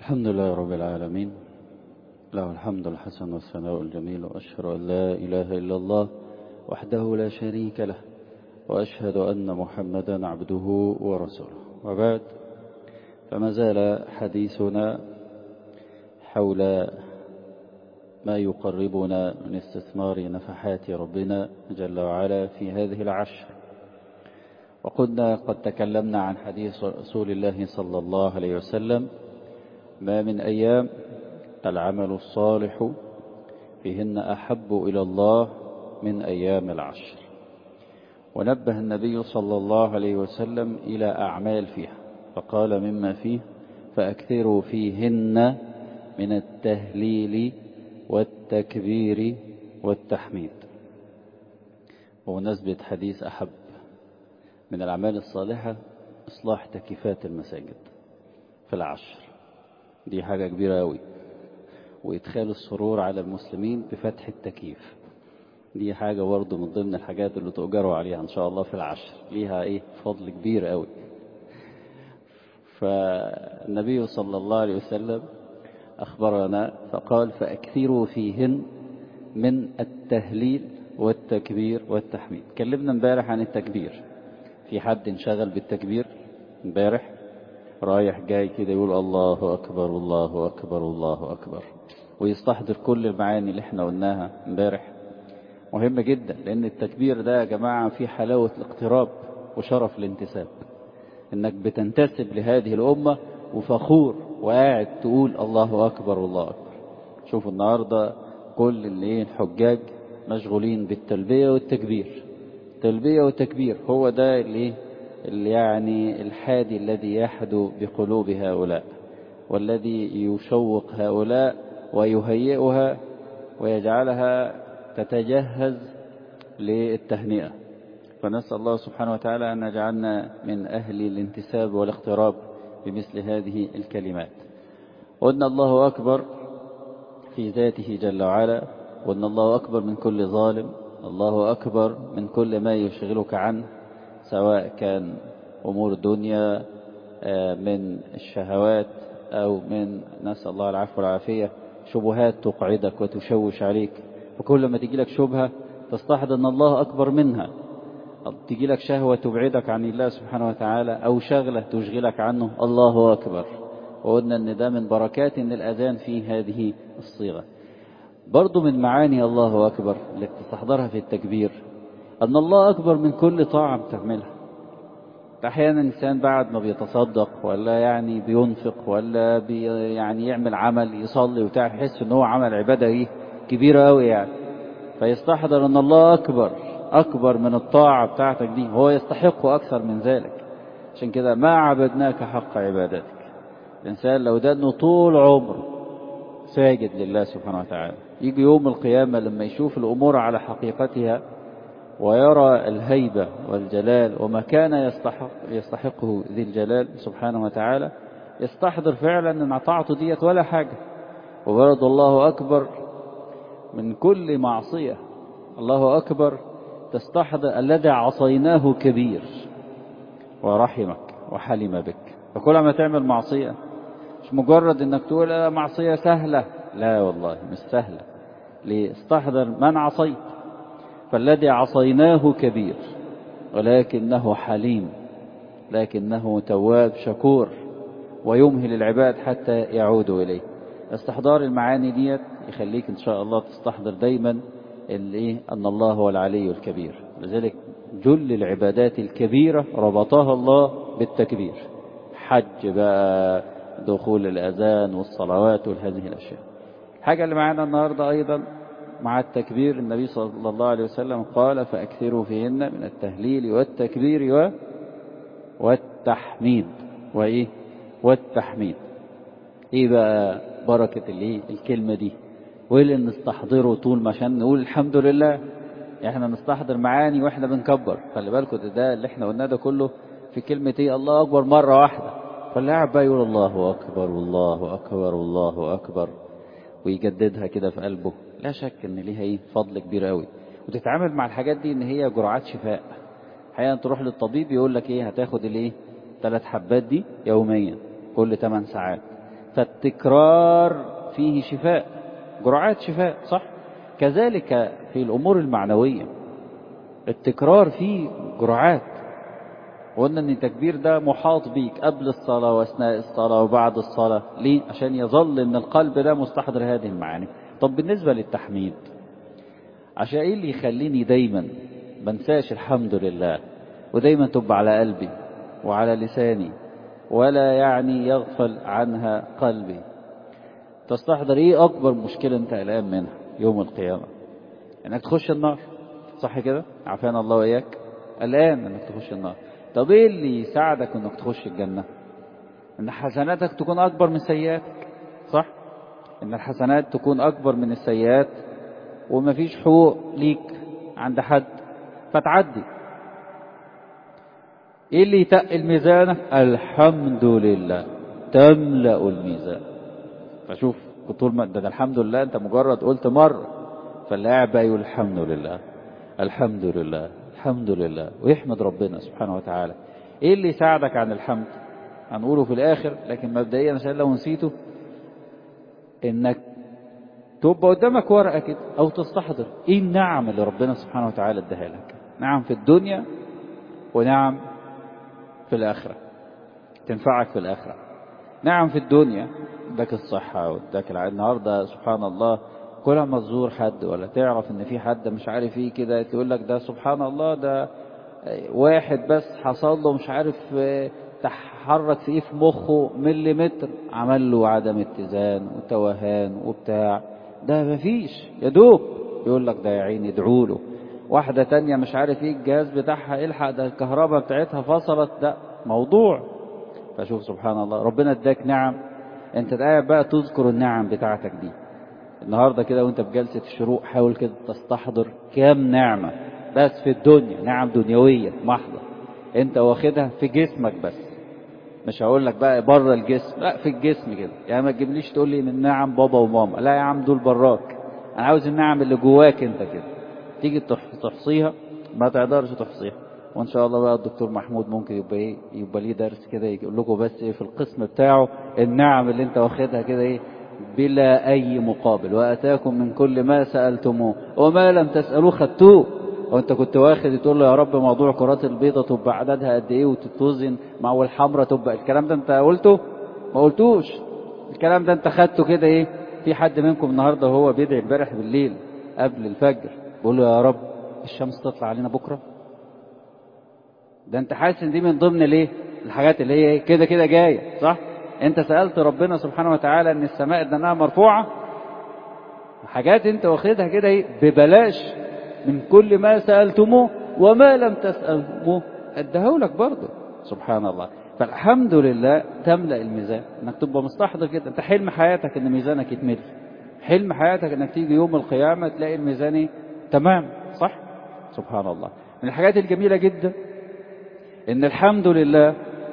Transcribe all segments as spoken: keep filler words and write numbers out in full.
الحمد لله رب العالمين، له الحمد الحسن والثناء الجميل، وأشهد أن لا إله إلا الله وحده لا شريك له، وأشهد أن محمدا عبده ورسوله. وبعد، فما زال حديثنا حول ما يقربنا من استثمار نفحات ربنا جل وعلا في هذه العشر. وقلنا قد تكلمنا عن حديث رسول الله صلى الله عليه وسلم: ما من أيام العمل الصالح فيهن أحب إلى الله من أيام العشر. ونبه النبي صلى الله عليه وسلم إلى أعمال فيها، فقال: مما فيه فأكثروا فيهن من التهليل والتكبير والتحميد. ومناسبة حديث أحب من الأعمال الصالحة إصلاح تكييفات المساجد في العشر. دي حاجة كبيرة أوي، وإدخال السرور على المسلمين بفتح التكييف، دي حاجة برضه من ضمن الحاجات اللي تؤجروا عليها إن شاء الله في العشر، ليها إيه فضل كبير أوي. فالنبي صلى الله عليه وسلم أخبرنا فقال: فأكثروا فيهن من التهليل والتكبير والتحميد. كلمنا امبارح عن التكبير. في حد انشغل بالتكبير امبارح؟ رايح جاي كده يقول الله أكبر الله أكبر الله أكبر، ويستحضر كل المعاني اللي احنا قلناها امبارح. مهم جدا، لأن التكبير ده يا جماعة فيه حلاوة الاقتراب وشرف الانتساب، انك بتنتسب لهذه الأمة وفخور وقاعد تقول الله أكبر الله أكبر. شوفوا النهاردة كل اللي الحجاج مشغولين بالتلبية والتكبير، تلبية وتكبير، هو ده اللي اللي يعني الحادي الذي يحدو بقلوب هؤلاء، والذي يشوق هؤلاء ويهيئها ويجعلها تتجهز للتهنئة. فنسأل الله سبحانه وتعالى أن يجعلنا من أهل الانتساب والاقتراب بمثل هذه الكلمات. وأن الله أكبر في ذاته جل وعلا، وأن الله أكبر من كل ظالم، الله أكبر من كل ما يشغلك عنه، سواء كان أمور الدنيا من الشهوات أو من، نسأل الله العفو والعافية، شبهات تقعدك وتشوش عليك. وكل ما تجي لك شبهة تستحضر أن الله أكبر منها، تجي لك شهوة تبعدك عن الله سبحانه وتعالى، أو شغلة تشغلك عنه، الله أكبر. وقلنا أن ده من بركات أن الأذان في هذه الصيغة. برضو من معاني الله أكبر اللي تستحضرها في التكبير أن الله أكبر من كل طاعة بتعملها. أحيانا الإنسان بعد ما بيتصدق ولا يعني بينفق ولا بي يعني يعمل عمل يصلي وبتاع، يحس إن هو عمل عبادة إيه كبيرة أوي يعني، فيستحضر أن الله أكبر أكبر من الطاعة بتاعتك دي، هو يستحق أكثر من ذلك. عشان كده ما عبدناك حق عبادتك. الإنسان لو ده أنه طول عمره ساجد لله سبحانه وتعالى، يجي يوم القيامة لما يشوف الأمور على حقيقتها ويرى الهيبة والجلال وما كان يستحق يستحقه ذي الجلال سبحانه وتعالى، يستحضر فعلا أن طاعته ديت ولا حاجة. وبرضه الله أكبر من كل معصية، الله أكبر تستحضر الذي عصيناه كبير ورحمك وحلم بك. فكل ما تعمل معصية مش مجرد انك تقول معصية سهلة، لا والله مش سهلة، ليستحضر من عصيت. فالذي عصيناه كبير ولكنه حليم، لكنه تواب شكور ويمهل العباد حتى يعودوا إليه. استحضار المعاني ديت يخليك إن شاء الله تستحضر دايما اللي أن الله هو العلي الكبير. لذلك جل العبادات الكبيرة ربطها الله بالتكبير، حج بقى، دخول الأذان والصلوات وهذه الأشياء. حاجة اللي معانا النهاردة أيضا مع التكبير، النبي صلى الله عليه وسلم قال: فأكثروا فيهن من التهليل والتكبير والتحميد. وإيه والتحميد؟ إيه بقى بركة الإيه الكلمة دي؟ واللي نستحضره طول ما عشان نقول الحمد لله. احنا نستحضر معاني واحنا بنكبر، خلي بالكم ده اللي احنا قلناه ده كله في كلمة ايه الله أكبر مرة واحدة. فاللي قاعد بقى يقول الله أكبر والله أكبر والله أكبر ويجددها كده في قلبه، لا شك ان ليها ايه فضل كبير قوي. وتتعامل مع الحاجات دي ان هي جرعات شفاء. احيانا تروح للطبيب يقول لك ايه هتاخد الايه ثلاث حبات دي يوميا كل ثمان ساعات، فالتكرار فيه شفاء، جرعات شفاء، صح؟ كذلك في الأمور المعنوية التكرار فيه جرعات. وقلنا ان التكبير ده محاط بيك قبل الصلاة واثناء الصلاة وبعد الصلاة. ليه؟ عشان يظل ان القلب ده مستحضر هذه المعاني. طب بالنسبة للتحميد، عشان ايه اللي يخليني دايما منساش الحمد لله ودايما تبقى على قلبي وعلى لساني ولا يعني يغفل عنها قلبي؟ تستحضر ايه اكبر مشكلة انت قلقان منها يوم القيامة؟ انك تخش النار، صح كده؟ عافانا الله واياك. قلقان انك تخش النار. طب ايه اللي يساعدك انك تخش الجنة؟ ان حسناتك تكون اكبر من سيئاتك، صح؟ ان الحسنات تكون اكبر من السيئات ومفيش حقوق ليك عند حد فتعدي. ايه اللي يتقل ميزانك؟ الحمد لله تملأ الميزان. فشوف طول ما ده الحمد لله انت مجرد قلت مرة، فاللي قاعد بقى يقول الحمد لله الحمد لله الحمد لله ويحمد ربنا سبحانه وتعالى. ايه اللي يساعدك عن الحمد؟ هنقوله في الاخر، لكن مبدئيا عشان لو نسيته، انك تبقى قدامك ورقة كده او تستحضر ايه النعم اللي ربنا سبحانه وتعالى اداها لك. نعم في الدنيا ونعم في الاخرة تنفعك في الاخرة. نعم في الدنيا اداك الصحة واداك الع... النهاردة سبحان الله كل ما تزور حد ولا تعرف ان في حد مش عارف ايه كده تقول لك ده سبحان الله ده واحد بس حصل له مش عارف تحرك في ايه في مخه مليمتر عمل له عدم اتزان وتوهان وبتاع، ده مفيش يا دوب يقول لك ده يا عيني ادعوا له. واحدة تانية مش عارف ايه الجهاز بتاعها الحق ده الكهرباء بتاعتها فصلت، ده موضوع. فشوف سبحان الله ربنا اداك نعم، انت قاعد بقى تذكر النعم بتاعتك دي النهاردة كده وانت في جلسة الشروق. حاول كده تستحضر كام نعمة بس في الدنيا، نعم دنيوية محضة انت واخدها في جسمك بس. مش هقول لك بقى بره الجسم، لا في الجسم كده. يعني ما تجيبليش تقول لي من نعم بابا وماما، لا يا عم دول براك. انا عاوز النعم اللي جواك انت كده، تيجي تحصيها ما تقدرش تحصيها. وان شاء الله بقى الدكتور محمود ممكن يبقى ايه يبقى ليه درس كده يقول لكم بس ايه في القسم بتاعه النعم اللي انت واخدها كده ايه بلا اي مقابل. واتاكم من كل ما سألتموه وما لم تسألوه خدتوه. وانت كنت واخد تقول له يا رب موضوع كرات البيضة تبقى عددها قد ايه وتتوزن مع الحمراء تبقى، الكلام ده انت قلته؟ ما قلتوش الكلام ده، انت خدته كده ايه. في حد منكم النهارده وهو بيدعي امبارح بالليل قبل الفجر بيقول له يا رب الشمس تطلع علينا بكره؟ ده انت حاسس ان دي من ضمن ليه الحاجات اللي هي كده كده جايه، صح؟ انت سألت ربنا سبحانه وتعالى ان السماء دناها مرفوعه، حاجات انت واخدها كده ايه ببلاش. من كل ما سألتموه وما لم تسألوه ادهولك برضه سبحان الله. فالحمد لله تملأ الميزان، انك تبقى مستحضر كده. انت حلم حياتك ان ميزانك يتملي، حلم حياتك انك تيجي يوم القيامة تلاقي الميزان تمام، صح؟ سبحان الله. من الحاجات الجميلة جدا ان الحمد لله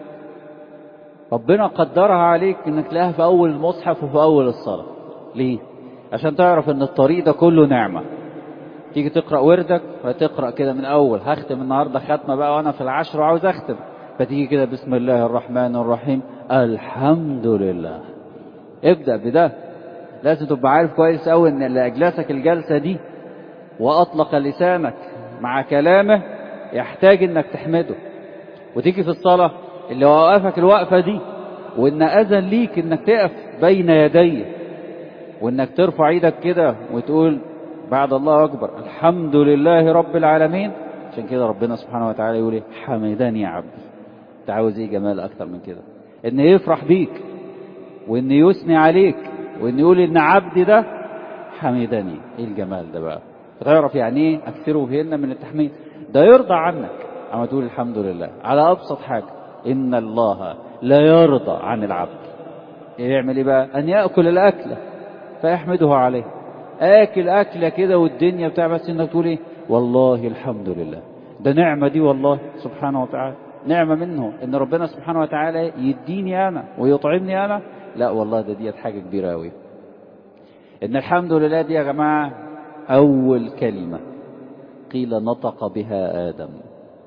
ربنا قدرها عليك انك تلاقيها في اول المصحف وفي اول الصلاة. ليه؟ عشان تعرف ان الطريق ده كله نعمة. تيجي تقرأ وردك فتقرأ كده من اول هختم النهاردة ختمة بقى وانا في العشر وعاوز اختم، فتيجي كده بسم الله الرحمن الرحيم الحمد لله. ابدأ بده. لازم تبقى عارف كويس قوي ان اللي اجلسك الجلسة دي واطلق لسانك مع كلامه يحتاج انك تحمده. وتيجي في الصلاة اللي وقفك الوقفة دي وان اذن ليك انك تقف بين يديه وانك ترفع ايدك كده وتقول بعد الله اكبر الحمد لله رب العالمين. عشان كده ربنا سبحانه وتعالى يقول حمدني يا عبدي. انت عاوز ايه جمال اكتر من كده؟ ان يفرح بيك وان يثني عليك وان يقول ان عبدي ده حمدني. ايه الجمال ده بقى؟ فتعرف يعني ايه اكثروا فيهن من التحميد. ده يرضى عنك اما تقول الحمد لله على ابسط حاجه. ان الله لا يرضى عن العبد يعمل ايه بقى؟ ان ياكل الاكله فيحمده عليه. اكل اكله كده والدنيا بتاع بس انك تقول ايه والله الحمد لله. ده نعمه دي والله سبحانه وتعالى، نعمه منه ان ربنا سبحانه وتعالى يديني انا ويطعمني انا. لا والله ده ديت حاجه كبيره قوي. ان الحمد لله دي يا جماعه اول كلمه قيل نطق بها ادم،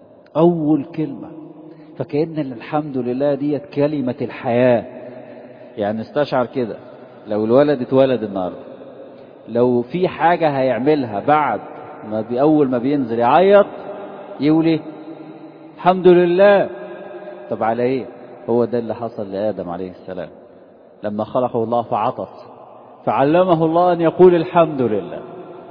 اول كلمه. فكأن الحمد لله ديت كلمه الحياه. يعني استشعر كده لو الولد اتولد النهارده، لو في حاجة هيعملها بعد ما بأول ما بينزل يعيط يقول ايه؟ الحمد لله. طب على ايه؟ هو ده اللي حصل لآدم عليه السلام لما خلقه الله فعطس، فعلمه الله أن يقول الحمد لله،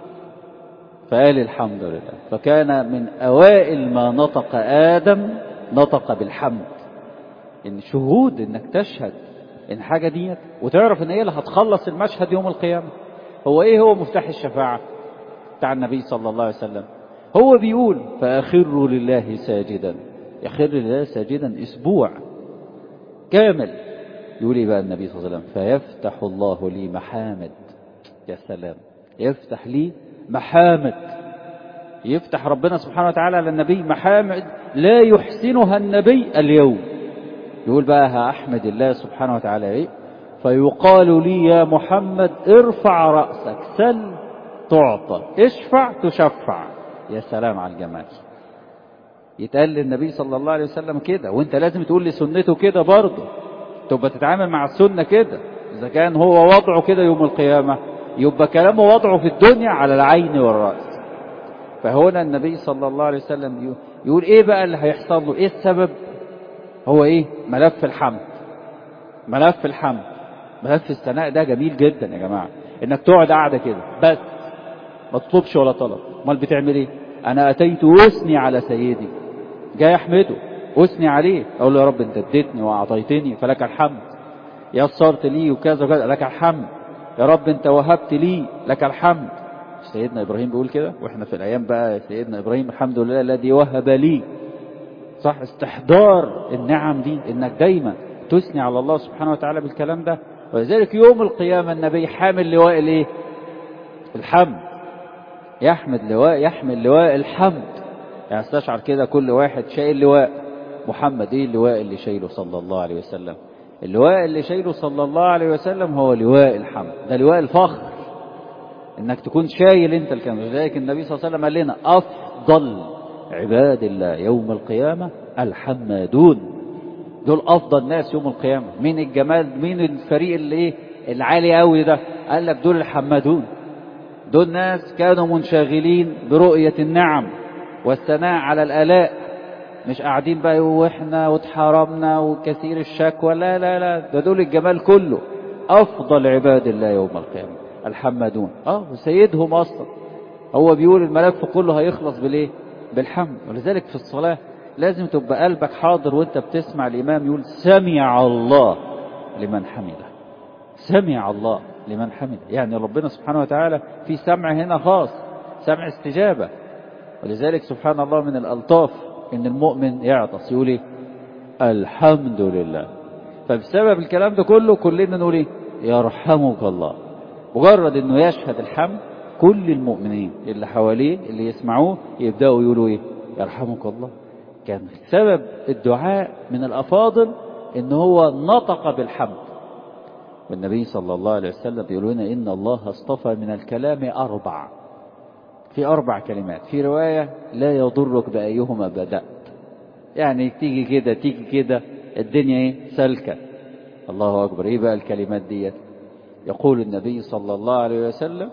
فقال الحمد لله. فكان من أوائل ما نطق آدم نطق بالحمد. إن شهود إنك تشهد إن حاجة ديت وتعرف إن هي اللي هتخلص المشهد يوم القيامة. هو إيه هو مفتاح الشفاعة بتاع النبي صلى الله عليه وسلم؟ هو بيقول فأخروا لله ساجدا، يخر لله ساجدا أسبوع كامل. يقول إيه بقى النبي صلى الله عليه وسلم؟ فيفتح الله لي محامد. يا سلام، يفتح لي محامد، يفتح ربنا سبحانه وتعالى على النبي محامد لا يحسنها النبي اليوم. يقول بقى هأحمد الله سبحانه وتعالى ايه؟ فيقال لي يا محمد ارفع رأسك، سل تعطى، اشفع تشفع. يا سلام على الجمال. يتقال للنبي صلى الله عليه وسلم كده، وانت لازم تقول لي سنته كده برضه، تبقى تتعامل مع السنة كده. اذا كان هو وضعه كده يوم القيامة، يبقى كلامه وضعه في الدنيا على العين والرأس. فهنا النبي صلى الله عليه وسلم يقول ايه بقى اللي هيحصل له؟ ايه السبب؟ هو ايه؟ ملف الحمد. ملف الحمد، ملف الثناء ده جميل جدا يا جماعة، انك تقعد قاعدة كده بس ما تطلبش ولا طلب. امال بتعمل ايه؟ انا اتيت اثني على سيدي، جاي احمده اثني عليه، اقول له يا رب انت اديتني واعطيتني فلك الحمد، يسرت لي وكذا وكذا لك الحمد، يا رب انت وهبت لي لك الحمد. سيدنا ابراهيم بيقول كده، واحنا في الايام بقى سيدنا ابراهيم الحمد لله الذي وهب لي. صح، استحضار النعم دي انك دايما تثني على الله سبحانه وتعالى بالكلام ده. ولذلك يوم القيامة النبي حامل لواء الايه؟ الحمد. يحمد لواء، يحمل لواء الحمد. يعني استشعر كده كل واحد شايل لواء. محمد ايه اللواء اللي شايله صلى الله عليه وسلم؟ اللواء اللي شايله صلى الله عليه وسلم هو لواء الحمد. ده لواء الفخر، انك تكون شايل انت الكلام. لذلك النبي صلى الله عليه وسلم قال لنا افضل عباد الله يوم القيامة الحمادون. دول افضل ناس يوم القيامة. مين الجمال، مين الفريق اللي ايه العالي قوي ده؟ قال لك دول الحمادون. دول ناس كانوا منشغلين برؤية النعم والثناء على الآلاء، مش قاعدين بقى واحنا واتحرمنا وكثير الشكوى، لا لا لا، ده دول الجمال كله. افضل عباد الله يوم القيامة الحمادون. اه وسيدهم اصلا هو بيقول الملف كله هيخلص بالايه؟ بالحمد. ولذلك في الصلاة لازم تبقى قلبك حاضر وانت بتسمع الامام يقول سمع الله لمن حمده. سمع الله لمن حمده، يعني ربنا سبحانه وتعالى في سمع هنا خاص، سمع استجابة. ولذلك سبحان الله من الألطاف ان المؤمن يعطس يقول ايه؟ الحمد لله. فبسبب الكلام ده كله كلنا نقول ايه؟ يرحمك الله. مجرد انه يشهد الحمد كل المؤمنين اللي حواليه اللي يسمعوه يبدأوا يقولوا ايه؟ يرحمك الله. كان سبب الدعاء من الأفاضل ان هو نطق بالحمد. والنبي صلى الله عليه وسلم بيقول لنا ان الله اصطفى من الكلام اربع، في اربع كلمات. في رواية لا يضرك بأيهما بدأت، يعني تيجي كده تيجي كده الدنيا ايه؟ سلكة. الله اكبر. ايه بقى الكلمات ديت؟ يقول النبي صلى الله عليه وسلم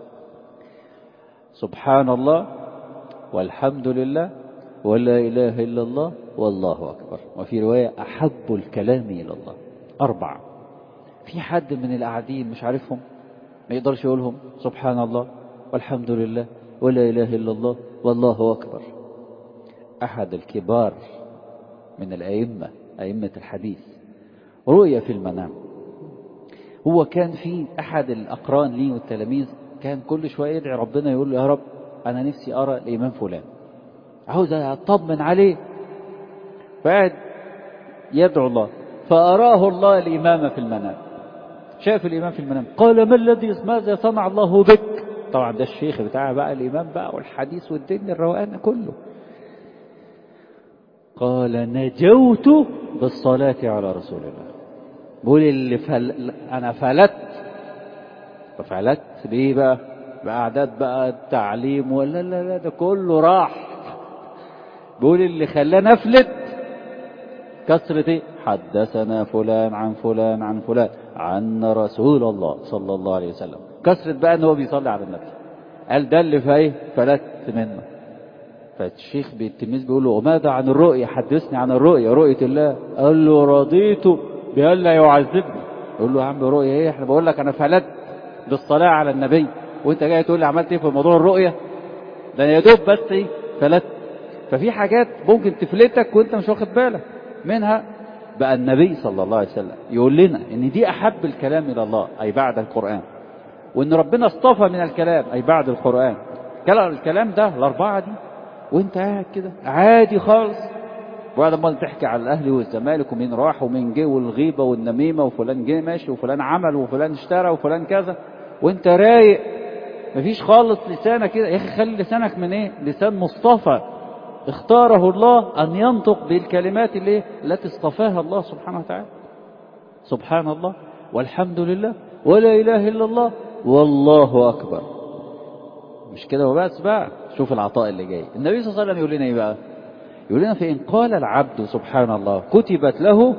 سبحان الله والحمد لله ولا اله الا الله والله اكبر. وفي رواية احب الكلام الى الله. اربع. في حد من القاعدين مش عارفهم ما يقدرش يقولهم؟ سبحان الله والحمد لله ولا اله الا الله والله اكبر. احد الكبار من الائمه، ائمه الحديث، رؤيا في المنام. هو كان في احد الاقران ليه والتلاميذ كان كل شويه يدعي ربنا يقول له يا رب انا نفسي ارى الامام فلان، عاوز اطمن عليه. فقعد يدعو الله فاراه الله الامام في المنام. شاف الامام في المنام قال ما الذي ماذا صنع الله بك؟ طبعا ده الشيخ بتاع بقى الامام بقى والحديث والدين الروقان كله. قال نجوت بالصلاة على رسول الله. بقول اللي فل... انا فلت. ففلت بايه بقى؟ باعداد بقى التعليم ولا لا لا ده كله راح. بقول اللي خلاه نفلت كثرة ايه؟ حدثنا فلان عن فلان عن فلان عن رسول الله صلى الله عليه وسلم. كثرت بقى ان هو بيصلي على النبي، قال ده اللي في ايه فلت منه. فالشيخ التلميذ بيقول له وماذا عن الرؤيا؟ حدثني عن الرؤيا، رؤية الله. قال له رضيت بألا يعذبني. يقول له يا عم رؤيا ايه؟ احنا بقول لك انا فلت بالصلاة على النبي وانت جاي تقول لي عملت ايه في موضوع الرؤيا؟ ده يا دوب بس ايه فلت. ففي حاجات ممكن تفلتك وانت مش واخد بالك منها. بقى النبي صلى الله عليه وسلم يقول لنا ان دي احب الكلام الى الله اي بعد القرآن، وان ربنا اصطفى من الكلام اي بعد القرآن الكلام ده الاربعة دي، وانت قاعد كده عادي خالص. وبعد ما تحكي على الاهلي والزمالك ومين راح ومين جه والغيبه والنميمه وفلان جه ماشي وفلان عمل وفلان اشترى وفلان كذا، وانت رايق مفيش خالص لسانك كده. يا اخي خلي لسانك من ايه؟ لسان مصطفى اختاره الله ان ينطق بالكلمات اللي التي اصطفاها الله سبحانه وتعالى. سبحان الله والحمد لله ولا اله الا الله والله اكبر. مش كده وبس بقى، شوف العطاء اللي جاي. النبي صلى الله عليه وسلم يقول لنا ايه بقى؟ يقول لنا فإن قال العبد سبحان الله كتبت له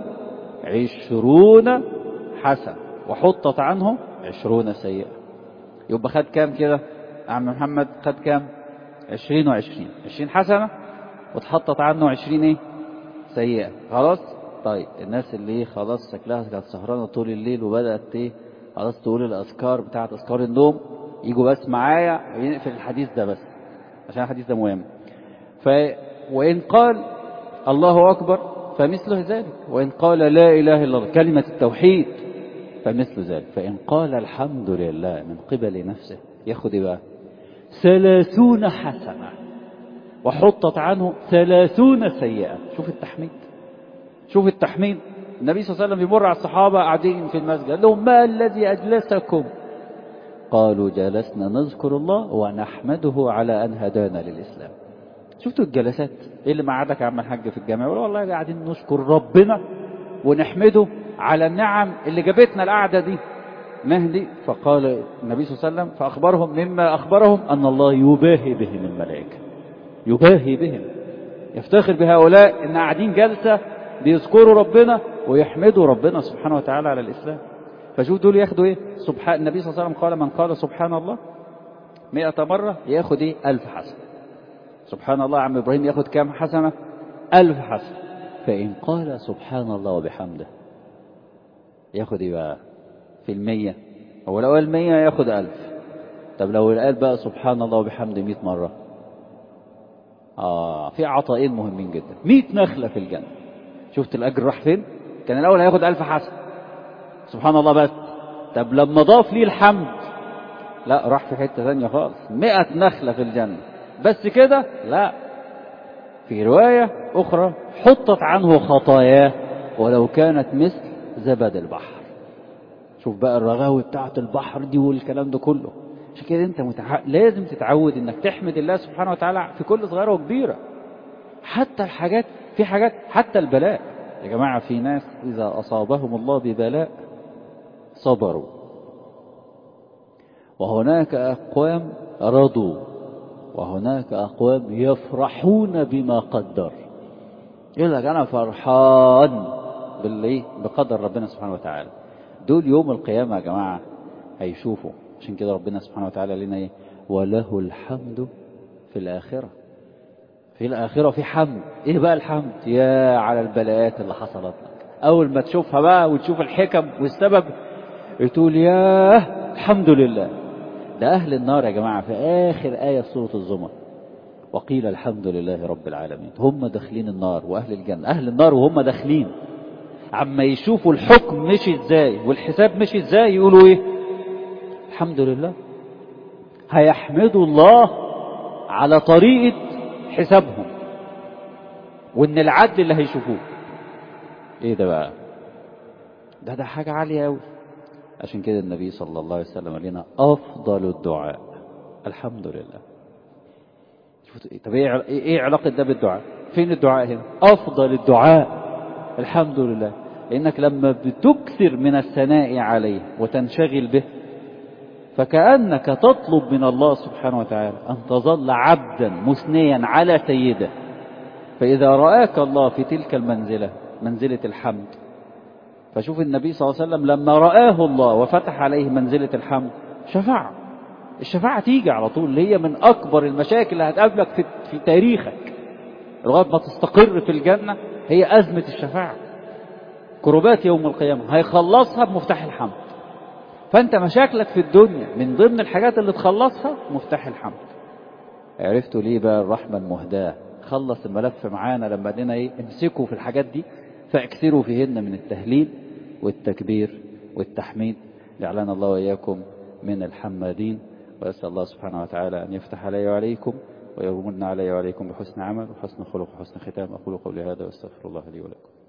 عشرون حسنة وحطت عنه عشرون سيئة. يبقى خد كام كده عم محمد؟ خد كام؟ عشرين وعشرين، عشرين حسنة وتحطت عنه عشرين ايه سيئة. خلاص. طيب الناس اللي خلاص شكلها كانت سهرانة طول الليل وبدأت ايه خلاص تقول الأذكار بتاعت أذكار النوم، يجوا بس معايا في الحديث ده بس عشان الحديث ده مهم. ف وإن قال الله أكبر فمثله ذلك، وإن قال لا إله إلا الله كلمة التوحيد فمثل ذلك. فإن قال الحمد لله من قبل نفسه ياخد بقى ثلاثون حسنة وحطت عنه ثلاثون سيئة. شوف التحميد، شوف التحميد. النبي صلى الله عليه وسلم بيمر على الصحابة قاعدين في المسجد قال لهم ما الذي أجلسكم؟ قالوا جلسنا نذكر الله ونحمده على أن هدانا للإسلام. شفتوا الجلسات ايه اللي معادك يا عم الحاج في الجامع؟ يقول والله قاعدين نشكر ربنا ونحمده على النعم اللي جابتنا القعده دي مهدي. فقال النبي صلى الله عليه وسلم فاخبرهم مما اخبرهم ان الله يباهي بهم الملائكه، يباهي بهم، يفتخر بهؤلاء ان قاعدين جلسه بيذكروا ربنا ويحمدوا ربنا سبحانه وتعالى على الاسلام. فشوف دول ياخدوا ايه؟ سبحان النبي صلى الله عليه وسلم قال من قال سبحان الله مئة مرة ياخد ايه؟ ألف حسنة. سبحان الله عم إبراهيم ياخد كام حسنة؟ ألف حسنة. فإن قال سبحان الله وبحمده ياخد ايه بقى في المية؟ هو لو قال مية ياخد ألف. طب لو قال بقى سبحان الله وبحمده مئة مرة آه في عطائين مهمين جدا. مئة نخلة في الجنة. شفت الأجر راح فين؟ كان الأول هياخد ألف حسنة سبحان الله بس. طب لما ضاف لي الحمد لا راح في حتة ثانية خالص، مئة نخلة في الجنة. بس كده لا، في رواية أخرى حطت عنه خطاياه ولو كانت مثل زبد البحر. شوف بقى الرغاوي بتاعت البحر دي والكلام ده كله. عشان كده انت متع... لازم تتعود انك تحمد الله سبحانه وتعالى في كل صغيرة وكبيرة. حتى الحاجات، في حاجات حتى البلاء يا جماعة، في ناس إذا أصابهم الله ببلاء صبروا، وهناك أقوام رضوا، وهناك أقوام يفرحون بما قدر. يقول لك أنا فرحان باللي بقدر ربنا سبحانه وتعالى. دول يوم القيامة يا جماعة هيشوفوا. عشان كده ربنا سبحانه وتعالى لنا ايه؟ وله الحمد في الآخرة. في الآخرة في حمد. ايه بقى الحمد؟ يا على البلاءات اللي حصلت لك، اول ما تشوفها بقى وتشوف الحكم والسبب تقول ياه الحمد لله. ده اهل النار يا جماعة في اخر آية في سورة الزمر وقيل الحمد لله رب العالمين. هم داخلين النار واهل الجنة. اهل النار وهم داخلين عما يشوفوا الحكم مشي ازاي والحساب مشي ازاي يقولوا ايه؟ الحمد لله. هيحمدوا الله على طريقة حسابهم وان العدل اللي هيشوفوه. ايه ده بقى؟ ده ده حاجة عالية قوي. عشان كده النبي صلى الله عليه وسلم قال لنا افضل الدعاء الحمد لله. طب ايه ايه علاقة ده بالدعاء؟ فين الدعاء هنا؟ افضل الدعاء الحمد لله. لانك لما بتكثر من الثناء عليه وتنشغل به فكأنك تطلب من الله سبحانه وتعالى أن تظل عبدا مثنيا على سيده. فإذا رآك الله في تلك المنزلة منزلة الحمد. فشوف النبي صلى الله عليه وسلم لما رآه الله وفتح عليه منزلة الحمد شفع. الشفاعة تيجي على طول، اللي هي من أكبر المشاكل اللي هتقابلك في, في تاريخك لغاية ما تستقر في الجنة، هي أزمة الشفاعة. كربات يوم القيامة هيخلصها بمفتاح الحمد. فأنت مشاكلك في الدنيا من ضمن الحاجات اللي تخلصها مفتاح الحمد. عرفتوا ليه بقى الرحمة المهداة خلص الملف معانا لما قلنا ايه؟ امسكوا في الحاجات دي فاكثروا فيهن من التهليل والتكبير والتحميد. جعلنا الله وإياكم من الحمادين. وأسأل الله سبحانه وتعالى أن يفتح علي وعليكم ويمن علي وعليكم بحسن عمل وحسن خلق وحسن ختام. أقول قولي هذا واستغفر الله لي ولكم.